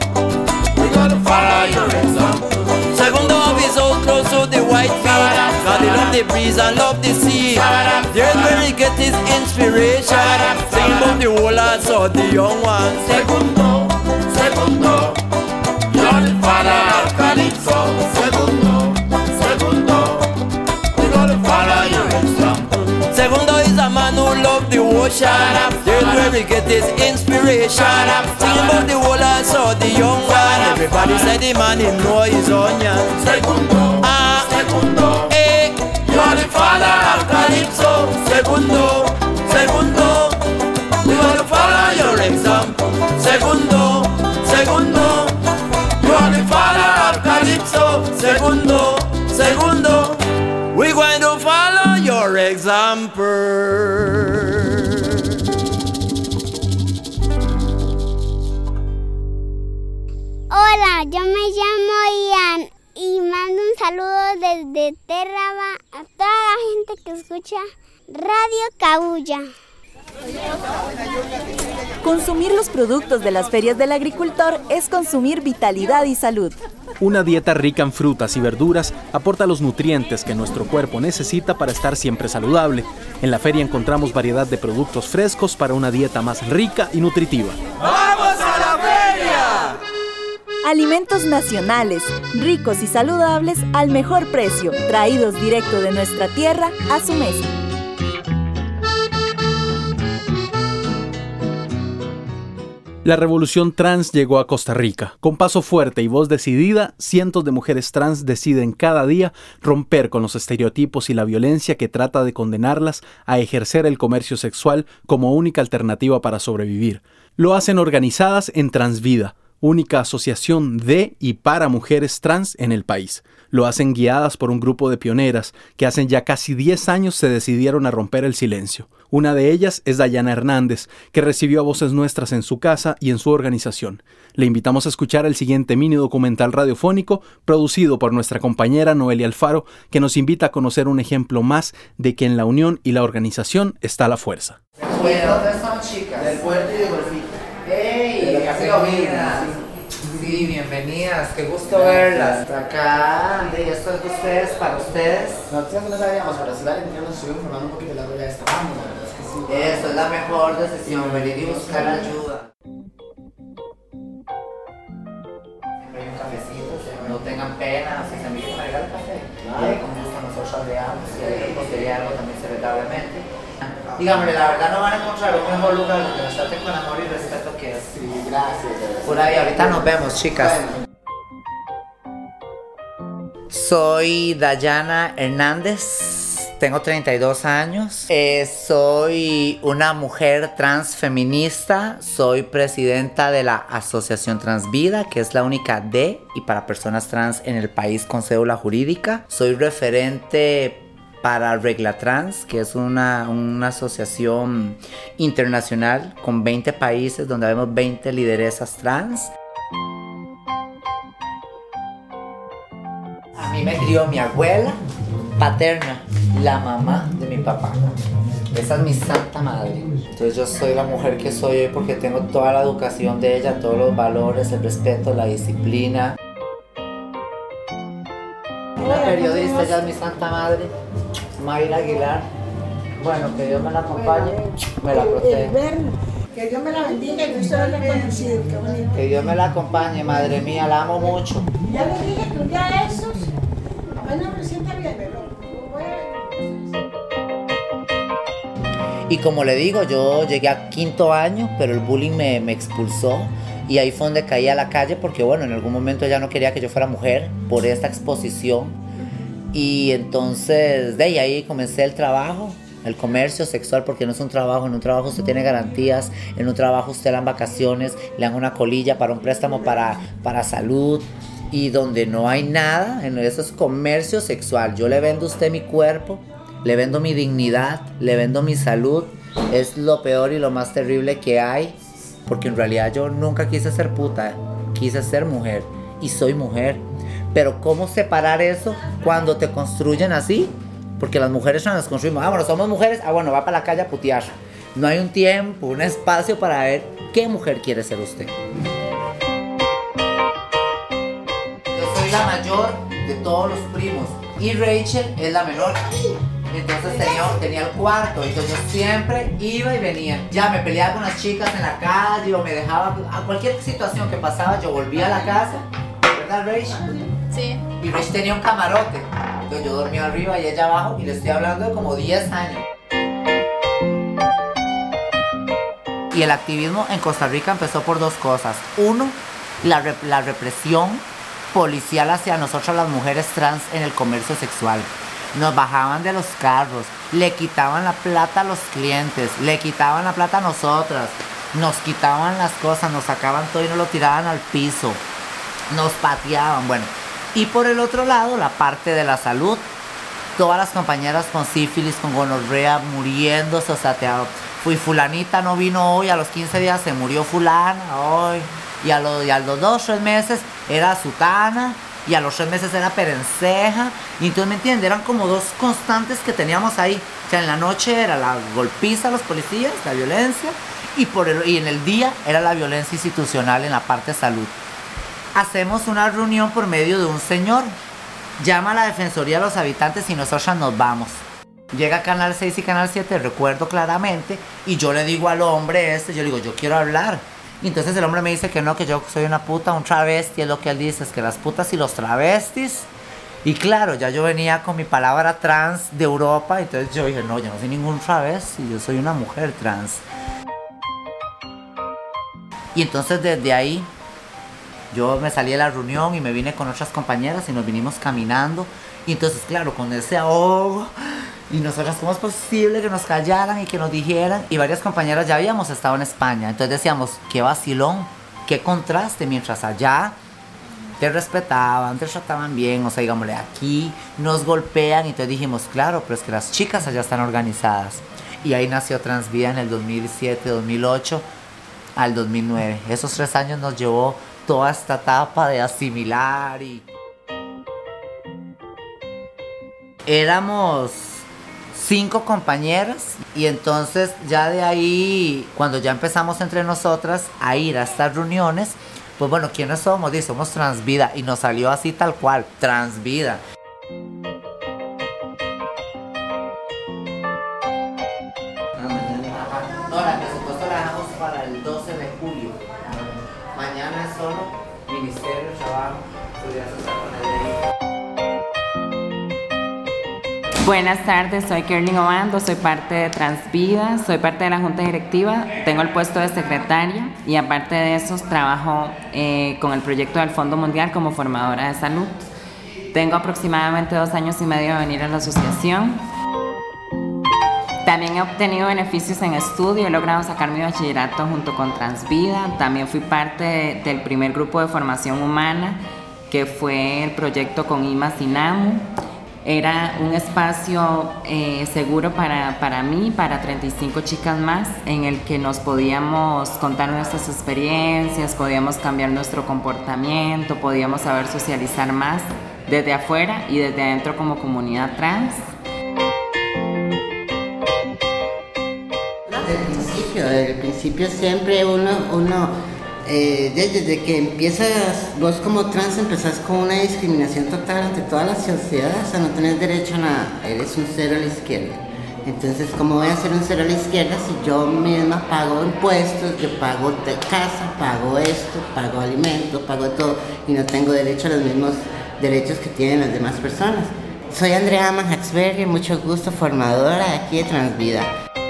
we gonna follow your example. Segundo is so close to the white feet. God, he love the breeze and love the sea. There's where he get his inspiration, sing about the whole and so the young ones. Segundo, segundo, you're the father of Calypso. Segundo, segundo, we gonna follow your example. Segundo is a man who love the ocean. There's where he get his inspiration, sing about the whole and so the young one. Everybody said the man him know his onion. Segundo, ah, segundo, eh, you're the father of Calypso. Segundo, segundo, we gonna follow your example. Segundo, segundo, you're the father of Calypso. Segundo, segundo, we going to follow your example. Hola, yo me llamo Ian y mando un saludo desde Terraba a toda la gente que escucha Radio Cabuya. Consumir los productos de las ferias del agricultor es consumir vitalidad y salud. Una dieta rica en frutas y verduras aporta los nutrientes que nuestro cuerpo necesita para estar siempre saludable. En la feria encontramos variedad de productos frescos para una dieta más rica y nutritiva. ¡Vamos a la feria! Alimentos nacionales, ricos y saludables al mejor precio, traídos directo de nuestra tierra a su mesa. La revolución trans llegó a Costa Rica. Con paso fuerte y voz decidida, cientos de mujeres trans deciden cada día romper con los estereotipos y la violencia que trata de condenarlas a ejercer el comercio sexual como única alternativa para sobrevivir. Lo hacen organizadas en Transvida, única asociación de y para mujeres trans en el país. Lo hacen guiadas por un grupo de pioneras que hace ya casi diez años se decidieron a romper el silencio. Una de ellas es Dayana Hernández, que recibió a Voces Nuestras en su casa y en su organización. Le invitamos a escuchar el siguiente mini documental radiofónico producido por nuestra compañera Noelia Alfaro, que nos invita a conocer un ejemplo más de que en la unión y la organización está la fuerza. ¿Dónde están, chicas? Del puerto y de Golfito. ¡Ey! Bienvenidas. Sí, bienvenidas. Qué gusto verlas. Por acá, de esto es de ustedes, para ustedes. Nosotros no sabíamos, pero sí vale que nos estuvimos informando un poquito de la rueda de esta banda. Eso es la mejor decisión, venir y buscar ayuda. Siempre hay un cafecito, no tengan pena, si se me quiere regala el café, y ahí con gusto nosotros leamos, y ahí conseguiría algo también celebremente. Dígame, la verdad no van a encontrar un mejor lugar donde nos traten con amor y respeto que es. Sí, gracias. Por ahí, ahorita nos vemos, chicas. Soy Dayana Hernández, tengo treinta y dos años, eh, soy una mujer transfeminista, soy presidenta de la Asociación Transvida, que es la única de y para personas trans en el país con cédula jurídica. Soy referente para Regla Trans, que es una, una asociación internacional con veinte países donde vemos veinte lideresas trans. A mí me crió mi abuela paterna, la mamá de mi papá. Esa es mi santa madre. Entonces yo soy la mujer que soy hoy porque tengo toda la educación de ella, todos los valores, el respeto, la disciplina. Una periodista, ella es mi santa madre, Mayra Aguilar. Bueno, que Dios me la acompañe, me la proteja. Que Dios me la bendiga y que usted la conocido, qué bonito. Que Dios me la acompañe, madre mía, la amo mucho. Ya le dije que un día de esos, bueno, me sienta bien, pero y como le digo, yo llegué a quinto año, pero el bullying me, me expulsó. Y ahí fue donde caí a la calle porque, bueno, en algún momento ella no quería que yo fuera mujer por esta exposición. Y entonces, de ahí, ahí comencé el trabajo, el comercio sexual, porque no es un trabajo. En un trabajo usted tiene garantías, en un trabajo usted le dan vacaciones, le dan una colilla para un préstamo para, para salud. Y donde no hay nada, eso es comercio sexual. Yo le vendo a usted mi cuerpo, le vendo mi dignidad, le vendo mi salud. Es lo peor y lo más terrible que hay. Porque en realidad yo nunca quise ser puta, quise ser mujer y soy mujer. Pero ¿cómo separar eso cuando te construyen así? Porque las mujeres nos construimos, ah, bueno, somos mujeres, ah, bueno, va para la calle a putear. No hay un tiempo, un espacio para ver qué mujer quiere ser usted. Yo soy la mayor de todos los primos y Rachel es la menor. Entonces tenía, tenía el cuarto, entonces yo siempre iba y venía. Ya me peleaba con las chicas en la calle o me dejaba, a cualquier situación que pasaba, yo volvía a la casa, ¿verdad, Rachel? Sí. Y Rachel tenía un camarote, entonces yo dormía arriba y ella abajo, y le estoy hablando de como diez años. Y el activismo en Costa Rica empezó por dos cosas. Uno, la, rep la represión policial hacia nosotras las mujeres trans en el comercio sexual. Nos bajaban de los carros, le quitaban la plata a los clientes, le quitaban la plata a nosotras, nos quitaban las cosas, nos sacaban todo y nos lo tiraban al piso, nos pateaban, bueno. Y por el otro lado, la parte de la salud, todas las compañeras con sífilis, con gonorrea, muriéndose, o sea, te, fui fulanita, no vino hoy, a los quince días se murió fulana, hoy, y a, lo, y a los dos, tres meses era sutana, y a los tres meses era perenceja, y entonces, ¿me entiendes? Eran como dos constantes que teníamos ahí. O sea, en la noche era la golpiza a los policías, la violencia, y, por el, y en el día era la violencia institucional en la parte de salud. Hacemos una reunión por medio de un señor, llama a la Defensoría de los Habitantes y nosotras nos vamos. Llega Canal seis y Canal siete, recuerdo claramente, y yo le digo al hombre este, yo le digo, yo quiero hablar. Y entonces el hombre me dice que no, que yo soy una puta, un travesti, es lo que él dice, es que las putas y los travestis. Y claro, ya yo venía con mi palabra trans de Europa, entonces yo dije, no, yo no soy ningún travesti, yo soy una mujer trans. Y entonces desde ahí, yo me salí de la reunión y me vine con otras compañeras y nos vinimos caminando. Y entonces, claro, con ese ahogo, y nosotras, ¿cómo es posible que nos callaran y que nos dijeran? Y varias compañeras ya habíamos estado en España. Entonces decíamos, qué vacilón, qué contraste, mientras allá te respetaban, te trataban bien. O sea, digámosle, aquí nos golpean. Y entonces dijimos, claro, pero es que las chicas allá están organizadas. Y ahí nació Transvida en el dos mil siete, dos mil ocho al dos mil nueve. Esos tres años nos llevó toda esta etapa de asimilar y... Éramos cinco compañeras y entonces ya de ahí, cuando ya empezamos entre nosotras a ir a estas reuniones, pues bueno, ¿quiénes somos? Dice, somos Transvida, y nos salió así tal cual, Transvida. No, la presupuesto la dejamos para el doce de julio. Mañana es solo Ministerio de Trabajo, Buenas tardes, soy Kerlin Obando, soy parte de Transvida, soy parte de la Junta Directiva, tengo el puesto de secretaria y aparte de eso trabajo eh, con el proyecto del Fondo Mundial como formadora de salud. Tengo aproximadamente dos años y medio de venir a la asociación. También he obtenido beneficios en estudio, he logrado sacar mi bachillerato junto con Transvida, también fui parte de, del primer grupo de formación humana que fue el proyecto con IMA Sinamu. Era un espacio eh, seguro para, para mí, para treinta y cinco chicas más, en el que nos podíamos contar nuestras experiencias, podíamos cambiar nuestro comportamiento, podíamos saber socializar más desde afuera y desde adentro como comunidad trans. Desde el principio, desde el principio siempre uno... uno Eh, desde que empiezas, vos como trans empezás con una discriminación total ante toda la sociedad, o sea, no tenés derecho a nada, eres un cero a la izquierda. Entonces, ¿cómo voy a ser un cero a la izquierda si yo misma pago impuestos, yo pago de casa, pago esto, pago alimentos, pago todo y no tengo derecho a los mismos derechos que tienen las demás personas? Soy Andrea Manhaxberger, mucho gusto, formadora de aquí de Transvida.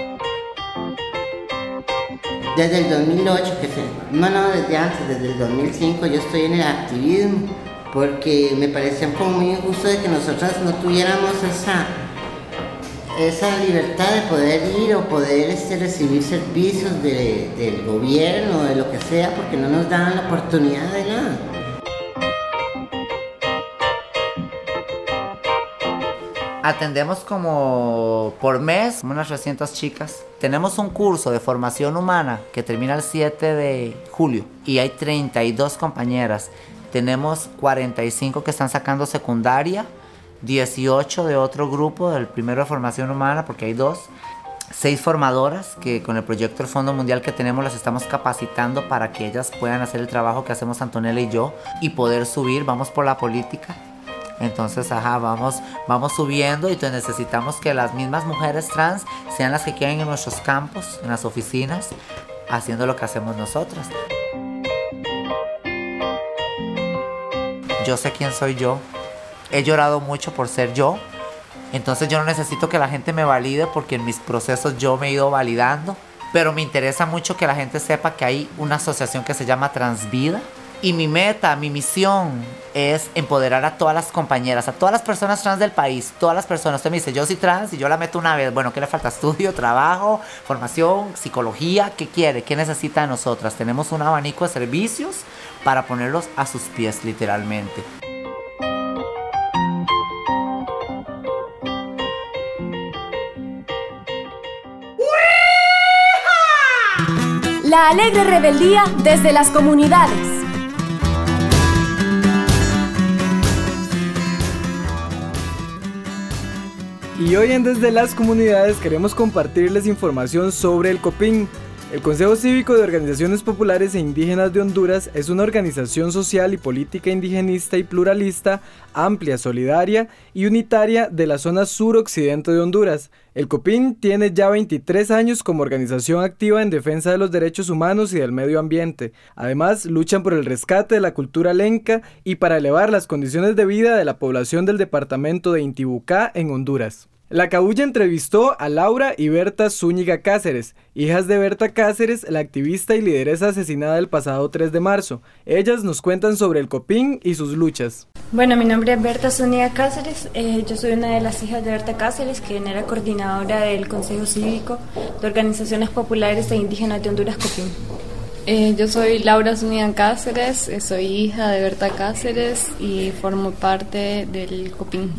Desde el dos mil ocho, que se, no, no, desde antes, desde el dos mil cinco yo estoy en el activismo, porque me parecía como muy injusto de que nosotras no tuviéramos esa, esa libertad de poder ir o poder este, recibir servicios de, del gobierno, de lo que sea, porque no nos daban la oportunidad de nada. Atendemos como por mes unas trescientas chicas. Tenemos un curso de formación humana que termina el siete de julio y hay treinta y dos compañeras. Tenemos cuarenta y cinco que están sacando secundaria, dieciocho de otro grupo del primero de formación humana porque hay dos, seis formadoras que con el proyecto del Fondo Mundial que tenemos las estamos capacitando para que ellas puedan hacer el trabajo que hacemos Antonella y yo y poder subir. Vamos por la política. Entonces, ajá, vamos, vamos subiendo y entonces necesitamos que las mismas mujeres trans sean las que queden en nuestros campos, en las oficinas, haciendo lo que hacemos nosotras. Yo sé quién soy yo. He llorado mucho por ser yo. Entonces yo no necesito que la gente me valide porque en mis procesos yo me he ido validando. Pero me interesa mucho que la gente sepa que hay una asociación que se llama Transvida. Y mi meta, mi misión es empoderar a todas las compañeras, a todas las personas trans del país, todas las personas. Usted me dice, yo soy trans y yo la meto una vez. Bueno, ¿qué le falta? Estudio, trabajo, formación, psicología. ¿Qué quiere? ¿Qué necesita de nosotras? Tenemos un abanico de servicios para ponerlos a sus pies, literalmente. La alegre rebeldía desde las comunidades. Y hoy en Desde las Comunidades queremos compartirles información sobre el COPIN. El Consejo Cívico de Organizaciones Populares e Indígenas de Honduras es una organización social y política indigenista y pluralista, amplia, solidaria y unitaria de la zona suroccidente de Honduras. El COPIN tiene ya veintitrés años como organización activa en defensa de los derechos humanos y del medio ambiente. Además, luchan por el rescate de la cultura lenca y para elevar las condiciones de vida de la población del departamento de Intibucá en Honduras. La Cabulla entrevistó a Laura y Berta Zúñiga Cáceres, hijas de Berta Cáceres, la activista y lideresa asesinada el pasado tres de marzo. Ellas nos cuentan sobre el COPIN y sus luchas. Bueno, mi nombre es Berta Zúñiga Cáceres, eh, yo soy una de las hijas de Berta Cáceres, quien era coordinadora del Consejo Cívico de Organizaciones Populares e Indígenas de Honduras, COPIN. Eh, yo soy Laura Zúñiga Cáceres, eh, soy hija de Berta Cáceres y formo parte del COPIN.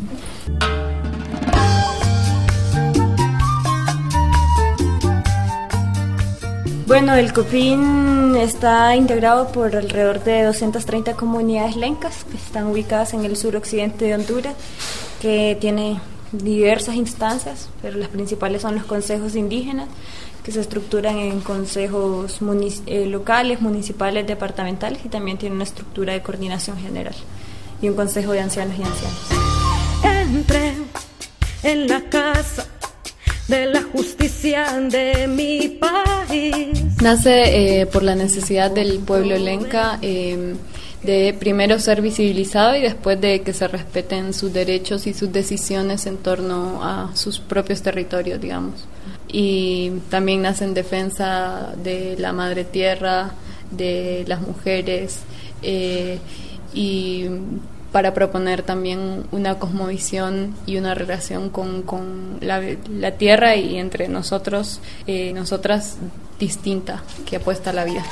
Bueno, el COPIN está integrado por alrededor de doscientas treinta comunidades lencas que están ubicadas en el suroccidente de Honduras, que tiene diversas instancias, pero las principales son los consejos indígenas, que se estructuran en consejos munic- eh, locales, municipales, departamentales, y también tiene una estructura de coordinación general y un consejo de ancianos y ancianas. Entré en la casa de la justicia de mi país. Nace eh, por la necesidad del pueblo lenca eh, de primero ser visibilizado y después de que se respeten sus derechos y sus decisiones en torno a sus propios territorios, digamos. Y también nace en defensa de la madre tierra, de las mujeres, eh, y para proponer también una cosmovisión y una relación con, con la, la tierra y entre nosotros, eh, nosotras distinta, que apuesta a la vida.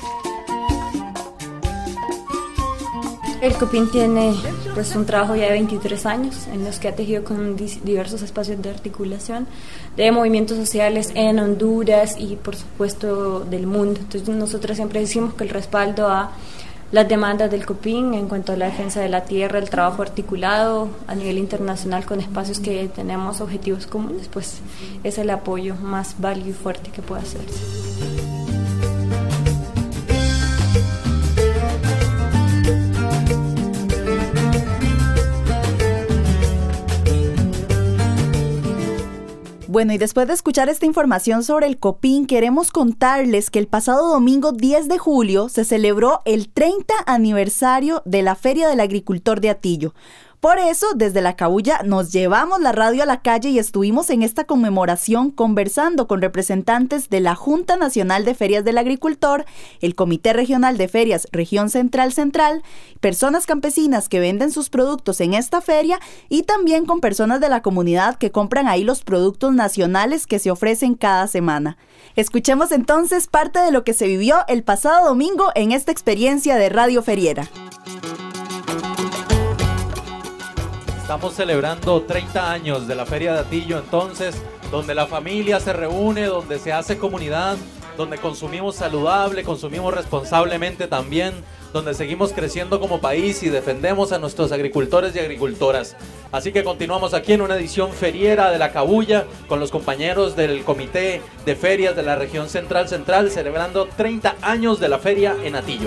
El COPIN tiene pues un trabajo ya de veintitrés años en los que ha tejido con diversos espacios de articulación de movimientos sociales en Honduras y por supuesto del mundo. Entonces nosotros siempre decimos que el respaldo a las demandas del COPIN en cuanto a la defensa de la tierra, el trabajo articulado a nivel internacional con espacios que tenemos objetivos comunes, pues es el apoyo más válido y fuerte que puede hacerse. Bueno, y después de escuchar esta información sobre el COPIN, queremos contarles que el pasado domingo diez de julio se celebró el treinta aniversario de la Feria del Agricultor de Atillo. Por eso, desde La Cabulla nos llevamos la radio a la calle y estuvimos en esta conmemoración conversando con representantes de la Junta Nacional de Ferias del Agricultor, el Comité Regional de Ferias Región Central Central, personas campesinas que venden sus productos en esta feria y también con personas de la comunidad que compran ahí los productos nacionales que se ofrecen cada semana. Escuchemos entonces parte de lo que se vivió el pasado domingo en esta experiencia de Radio Feriera. Estamos celebrando treinta años de la Feria de Atillo, entonces, donde la familia se reúne, donde se hace comunidad, donde consumimos saludable, consumimos responsablemente también, donde seguimos creciendo como país y defendemos a nuestros agricultores y agricultoras. Así que continuamos aquí en una edición feriera de La Cabulla con los compañeros del Comité de Ferias de la Región Central Central, celebrando treinta años de la feria en Atillo.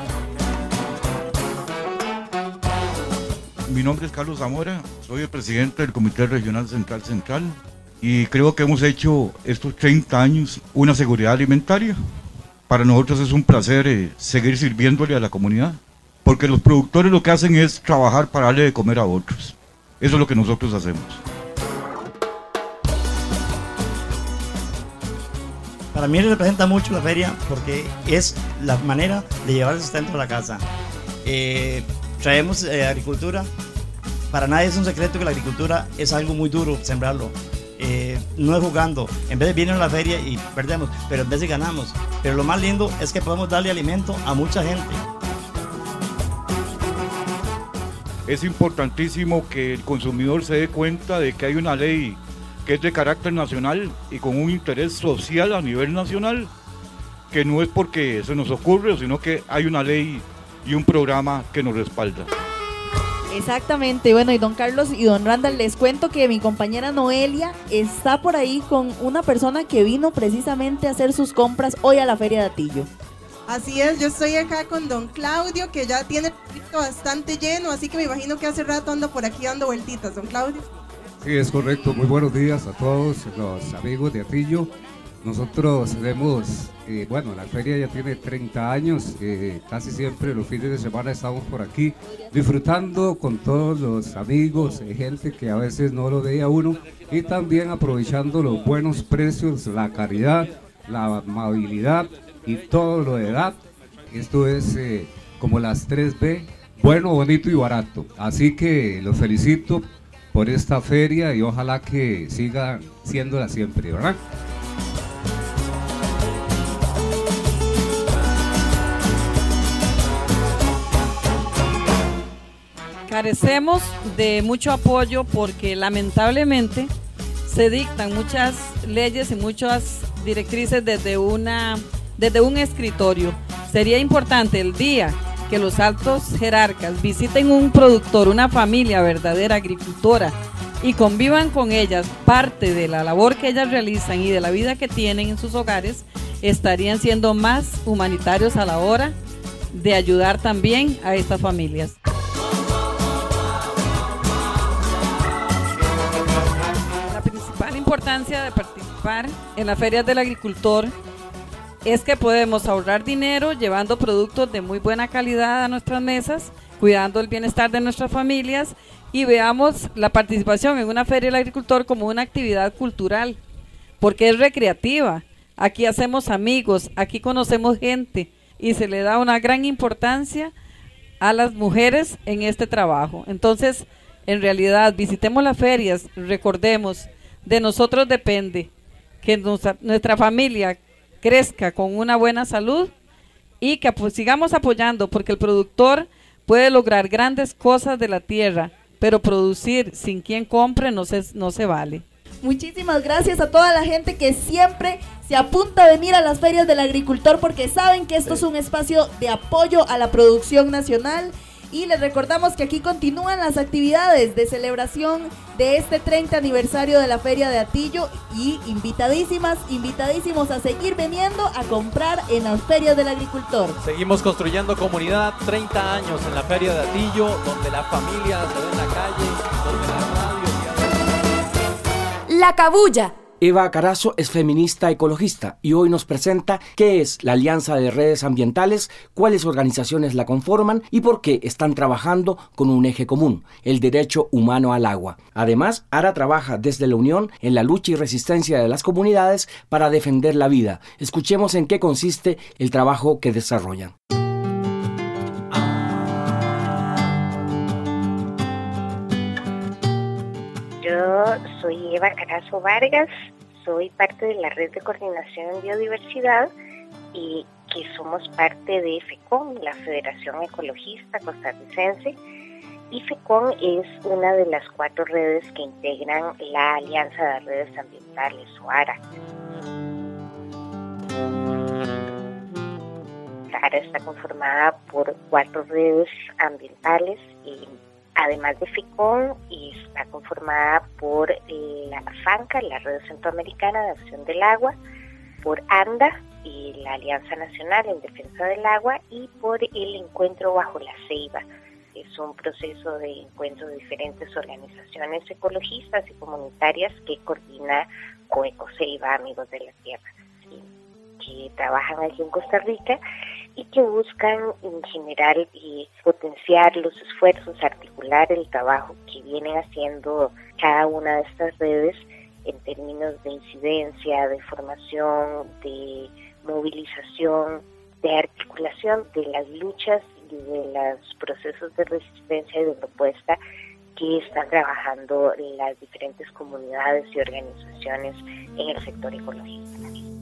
Mi nombre es Carlos Zamora, soy el presidente del Comité Regional Central Central y creo que hemos hecho estos treinta años una seguridad alimentaria. Para nosotros es un placer eh, seguir sirviéndole a la comunidad, porque los productores lo que hacen es trabajar para darle de comer a otros. Eso es lo que nosotros hacemos. Para mí representa mucho la feria porque es la manera de llevar el sustento a la casa. Eh, traemos eh, agricultura. Para nadie es un secreto que la agricultura es algo muy duro sembrarlo. Eh, no es jugando. En vez de vienen a la feria y perdemos, pero en vez de ganamos. Pero lo más lindo es que podemos darle alimento a mucha gente. Es importantísimo que el consumidor se dé cuenta de que hay una ley que es de carácter nacional y con un interés social a nivel nacional, que no es porque se nos ocurre, sino que hay una ley y un programa que nos respalda. Exactamente, bueno, y don Carlos y don Randall, les cuento que mi compañera Noelia está por ahí con una persona que vino precisamente a hacer sus compras hoy a la Feria de Atillo. Así es, yo estoy acá con don Claudio, que ya tiene el carrito bastante lleno, así que me imagino que hace rato anda por aquí dando vueltitas, don Claudio. Sí, es correcto, muy buenos días a todos los amigos de Atillo. Nosotros tenemos, eh, bueno, la feria ya tiene treinta años, eh, casi siempre los fines de semana estamos por aquí disfrutando con todos los amigos, eh, gente que a veces no lo veía uno, y también aprovechando los buenos precios, la calidad, la amabilidad y todo lo de edad. Esto es eh, como las tres B, bueno, bonito y barato. Así que los felicito por esta feria y ojalá que siga siéndola siempre, ¿verdad? Carecemos de mucho apoyo porque lamentablemente se dictan muchas leyes y muchas directrices desde, una, desde un escritorio. Sería importante el día que los altos jerarcas visiten un productor, una familia verdadera agricultora y convivan con ellas, parte de la labor que ellas realizan y de la vida que tienen en sus hogares, estarían siendo más humanitarios a la hora de ayudar también a estas familias. La principal importancia de participar en las ferias del agricultor es que podemos ahorrar dinero llevando productos de muy buena calidad a nuestras mesas, cuidando el bienestar de nuestras familias, y veamos la participación en una feria del agricultor como una actividad cultural, porque es recreativa. Aquí hacemos amigos, aquí conocemos gente y se le da una gran importancia a las mujeres en este trabajo. Entonces, en realidad, visitemos las ferias, recordemos, de nosotros depende que nuestra, nuestra familia crezca con una buena salud y que pues, sigamos apoyando, porque el productor puede lograr grandes cosas de la tierra, pero producir sin quien compre no se, no se vale. Muchísimas gracias a toda la gente que siempre se apunta a venir a las ferias del agricultor, porque saben que esto es un espacio de apoyo a la producción nacional. Y les recordamos que aquí continúan las actividades de celebración de este treinta aniversario de la Feria de Atillo, y invitadísimas, invitadísimos a seguir viniendo a comprar en las ferias del agricultor. Seguimos construyendo comunidad, treinta años en la Feria de Atillo, donde la familia se ve en la calle, donde la radio... La Cabulla. Eva Carazo es feminista ecologista y hoy nos presenta qué es la Alianza de Redes Ambientales, cuáles organizaciones la conforman y por qué están trabajando con un eje común, el derecho humano al agua. Además, ARA trabaja desde la Unión en la lucha y resistencia de las comunidades para defender la vida. Escuchemos en qué consiste el trabajo que desarrollan. Yo soy Eva Carazo Vargas, soy parte de la Red de Coordinación en Biodiversidad y que somos parte de FECON, la Federación Ecologista Costarricense, y FECON es una de las cuatro redes que integran la Alianza de Redes Ambientales, o ARA. ARA está conformada por cuatro redes ambientales y además de FECON, está conformada por la FANCA, la Red Centroamericana de Acción del Agua, por ANDA, y la Alianza Nacional en Defensa del Agua, y por el Encuentro Bajo la Ceiba. Es un proceso de encuentro de diferentes organizaciones ecologistas y comunitarias que coordina Coecoceiba, Amigos de la Tierra, ¿sí?, que trabajan aquí en Costa Rica y que buscan en general eh, potenciar los esfuerzos, articular el trabajo que vienen haciendo cada una de estas redes en términos de incidencia, de formación, de movilización, de articulación de las luchas y de los procesos de resistencia y de propuesta que están trabajando las diferentes comunidades y organizaciones en el sector ecologista.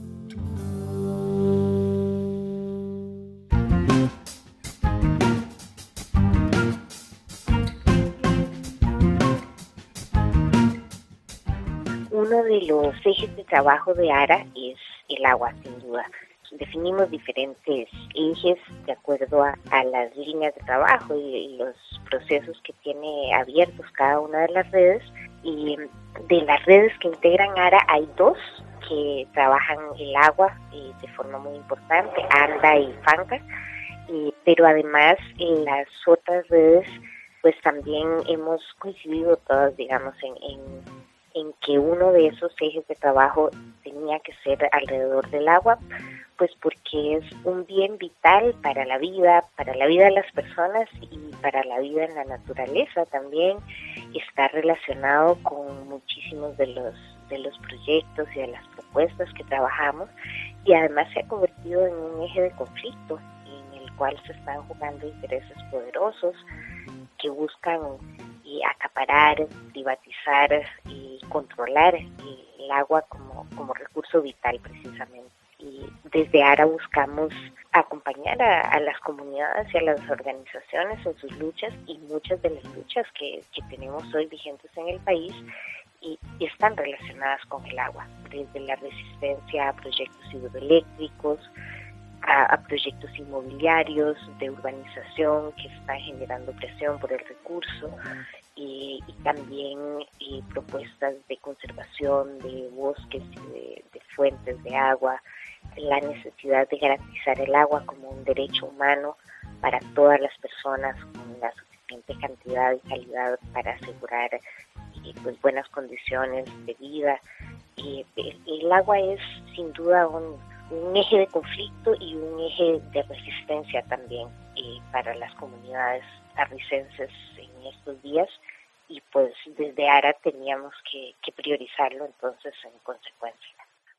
Uno de los ejes de trabajo de ARA es el agua, sin duda. Definimos diferentes ejes de acuerdo a, a las líneas de trabajo y, y los procesos que tiene abiertos cada una de las redes. Y de las redes que integran ARA hay dos que trabajan el agua eh, de forma muy importante, ANDA y FANCA, eh, pero además en las otras redes pues también hemos coincidido todas, digamos, en, en en que uno de esos ejes de trabajo tenía que ser alrededor del agua, pues porque es un bien vital para la vida, para la vida de las personas y para la vida en la naturaleza también. Está relacionado con muchísimos de los de los proyectos y de las propuestas que trabajamos, y además se ha convertido en un eje de conflicto en el cual se están jugando intereses poderosos que buscan y acaparar, privatizar y controlar el agua como, como recurso vital precisamente. Y desde ARA buscamos acompañar a, a las comunidades y a las organizaciones en sus luchas, y muchas de las luchas que, que tenemos hoy vigentes en el país y, y están relacionadas con el agua, desde la resistencia a proyectos hidroeléctricos, A, a proyectos inmobiliarios de urbanización que están generando presión por el recurso, y, y también y propuestas de conservación de bosques y de, de fuentes de agua, la necesidad de garantizar el agua como un derecho humano para todas las personas con la suficiente cantidad y calidad para asegurar y, pues, buenas condiciones de vida. Y el, el agua es sin duda un un eje de conflicto y un eje de resistencia también eh, para las comunidades arricenses en estos días, y pues desde ARA teníamos que, que priorizarlo entonces en consecuencia.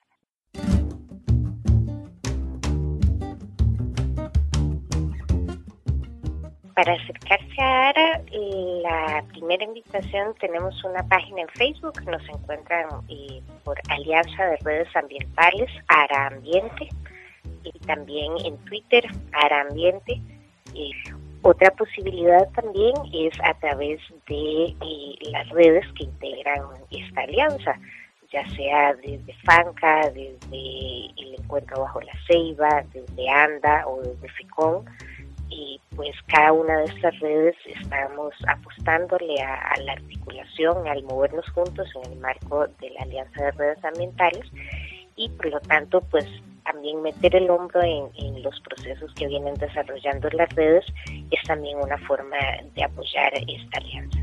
Para acercarse a ARA, la primera invitación, tenemos una página en Facebook, nos encuentran eh, por Alianza de Redes Ambientales, ARA Ambiente, y también en Twitter, ARA Ambiente. Eh, otra posibilidad también es a través de eh, las redes que integran esta alianza, ya sea desde FANCA, desde el Encuentro Bajo la Ceiba, desde ANDA o desde FECON. Y pues cada una de estas redes estamos apostándole a, a la articulación, al movernos juntos en el marco de la Alianza de Redes Ambientales, y por lo tanto pues también meter el hombro en, en los procesos que vienen desarrollando las redes es también una forma de apoyar esta alianza.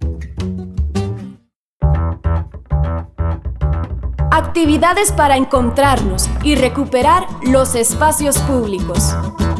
Actividades para encontrarnos y recuperar los espacios públicos.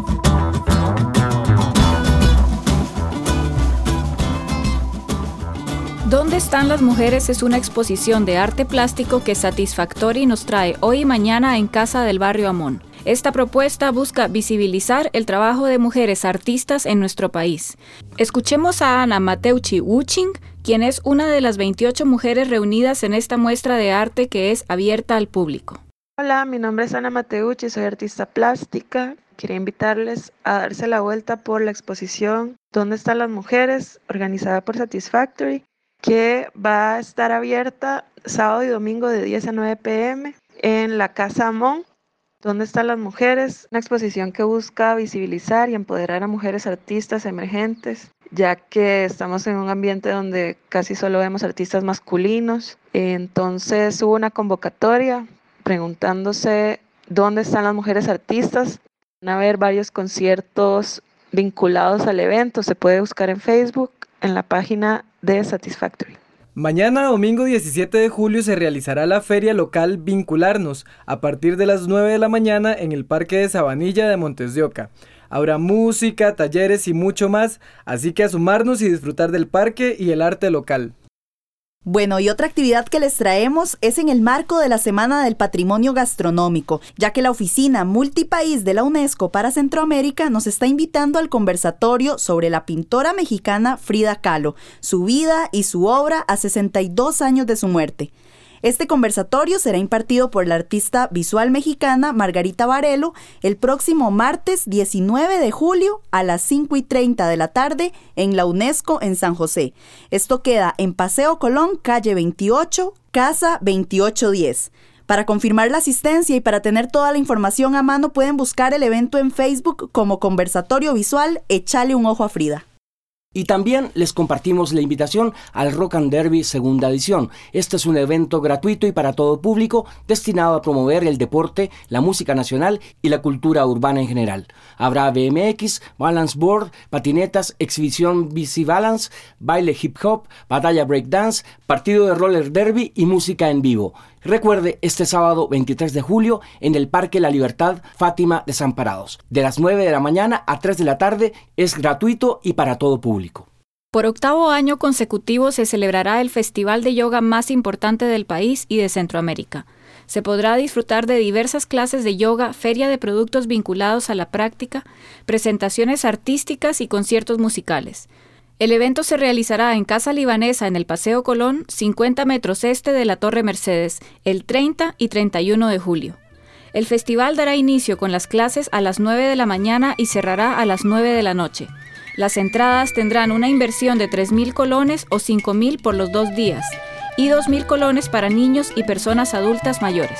¿Dónde están las mujeres? Es una exposición de arte plástico que Satisfactory nos trae hoy y mañana en Casa del Barrio Amón. Esta propuesta busca visibilizar el trabajo de mujeres artistas en nuestro país. Escuchemos a Ana Mateucci Wuching, quien es una de las veintiocho mujeres reunidas en esta muestra de arte que es abierta al público. Hola, mi nombre es Ana Mateucci, soy artista plástica. Quería invitarles a darse la vuelta por la exposición ¿Dónde están las mujeres?, organizada por Satisfactory, que va a estar abierta sábado y domingo de diez a nueve pe eme en la Casa Amón. ¿Dónde están las mujeres? Una exposición que busca visibilizar y empoderar a mujeres artistas emergentes, ya que estamos en un ambiente donde casi solo vemos artistas masculinos. Entonces hubo una convocatoria preguntándose dónde están las mujeres artistas. Van a haber varios conciertos vinculados al evento, se puede buscar en Facebook, en la página de Satisfactory. Mañana, domingo diecisiete de julio, se realizará la feria local Vincularnos a partir de las nueve de la mañana en el Parque de Sabanilla de Montes de Oca. Habrá música, talleres y mucho más, así que a sumarnos y disfrutar del parque y el arte local. Bueno, y otra actividad que les traemos es en el marco de la Semana del Patrimonio Gastronómico, ya que la Oficina Multipaís de la UNESCO para Centroamérica nos está invitando al conversatorio sobre la pintora mexicana Frida Kahlo, su vida y su obra a sesenta y dos años de su muerte. Este conversatorio será impartido por la artista visual mexicana Margarita Varelo el próximo martes diecinueve de julio a las cinco y treinta de la tarde en la UNESCO en San José. Esto queda en Paseo Colón, calle veintiocho, casa veintiocho diez. Para confirmar la asistencia y para tener toda la información a mano pueden buscar el evento en Facebook como Conversatorio Visual Échale un ojo a Frida. Y también les compartimos la invitación al Rock and Derby segunda edición. Este es un evento gratuito y para todo público destinado a promover el deporte, la música nacional y la cultura urbana en general. Habrá B M X, balance board, patinetas, exhibición bici balance, baile hip hop, batalla breakdance, partido de roller derby y música en vivo. Recuerde, este sábado veintitrés de julio en el Parque La Libertad, Fátima Desamparados. De las nueve de la mañana a tres de la tarde es gratuito y para todo público. Por octavo año consecutivo se celebrará el festival de yoga más importante del país y de Centroamérica. Se podrá disfrutar de diversas clases de yoga, feria de productos vinculados a la práctica, presentaciones artísticas y conciertos musicales. El evento se realizará en Casa Libanesa en el Paseo Colón, cincuenta metros este de la Torre Mercedes, el treinta y treinta y uno de julio. El festival dará inicio con las clases a las nueve de la mañana y cerrará a las nueve de la noche. Las entradas tendrán una inversión de tres mil colones o cinco mil por los dos días y dos mil colones para niños y personas adultas mayores.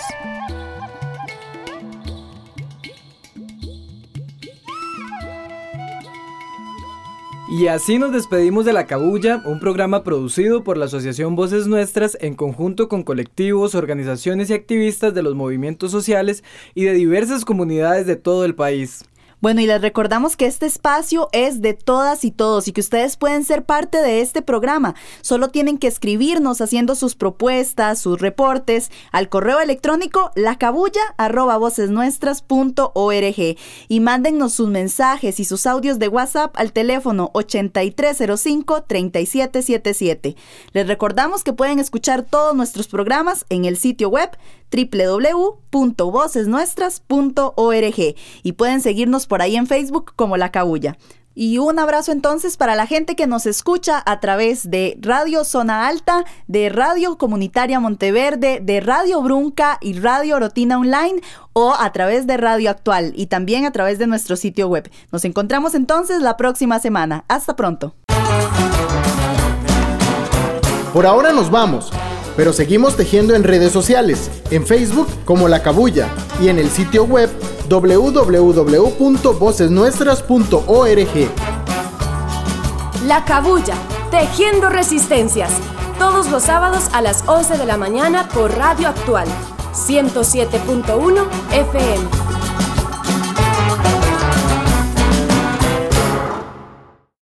Y así nos despedimos de La Cabulla, un programa producido por la Asociación Voces Nuestras en conjunto con colectivos, organizaciones y activistas de los movimientos sociales y de diversas comunidades de todo el país. Bueno, y les recordamos que este espacio es de todas y todos y que ustedes pueden ser parte de este programa. Solo tienen que escribirnos haciendo sus propuestas, sus reportes al correo electrónico lacabulla arroba vocesnuestras punto org y mándennos sus mensajes y sus audios de WhatsApp al teléfono ochenta y tres cero cinco, treinta y siete setenta y siete. Les recordamos que pueden escuchar todos nuestros programas en el sitio web doble u doble u doble u punto voces nuestras punto org y pueden seguirnos por ahí en Facebook como La Cabulla. Y un abrazo entonces para la gente que nos escucha a través de Radio Zona Alta, de Radio Comunitaria Monteverde, de Radio Brunca y Radio Orotina Online o a través de Radio Actual y también a través de nuestro sitio web. Nos encontramos entonces la próxima semana. Hasta pronto. Por ahora nos vamos, pero seguimos tejiendo en redes sociales, en Facebook como La Cabulla y en el sitio web doble u doble u doble u punto voces nuestras punto org. La Cabulla, tejiendo resistencias, todos los sábados a las once de la mañana por Radio Actual, ciento siete punto uno F M.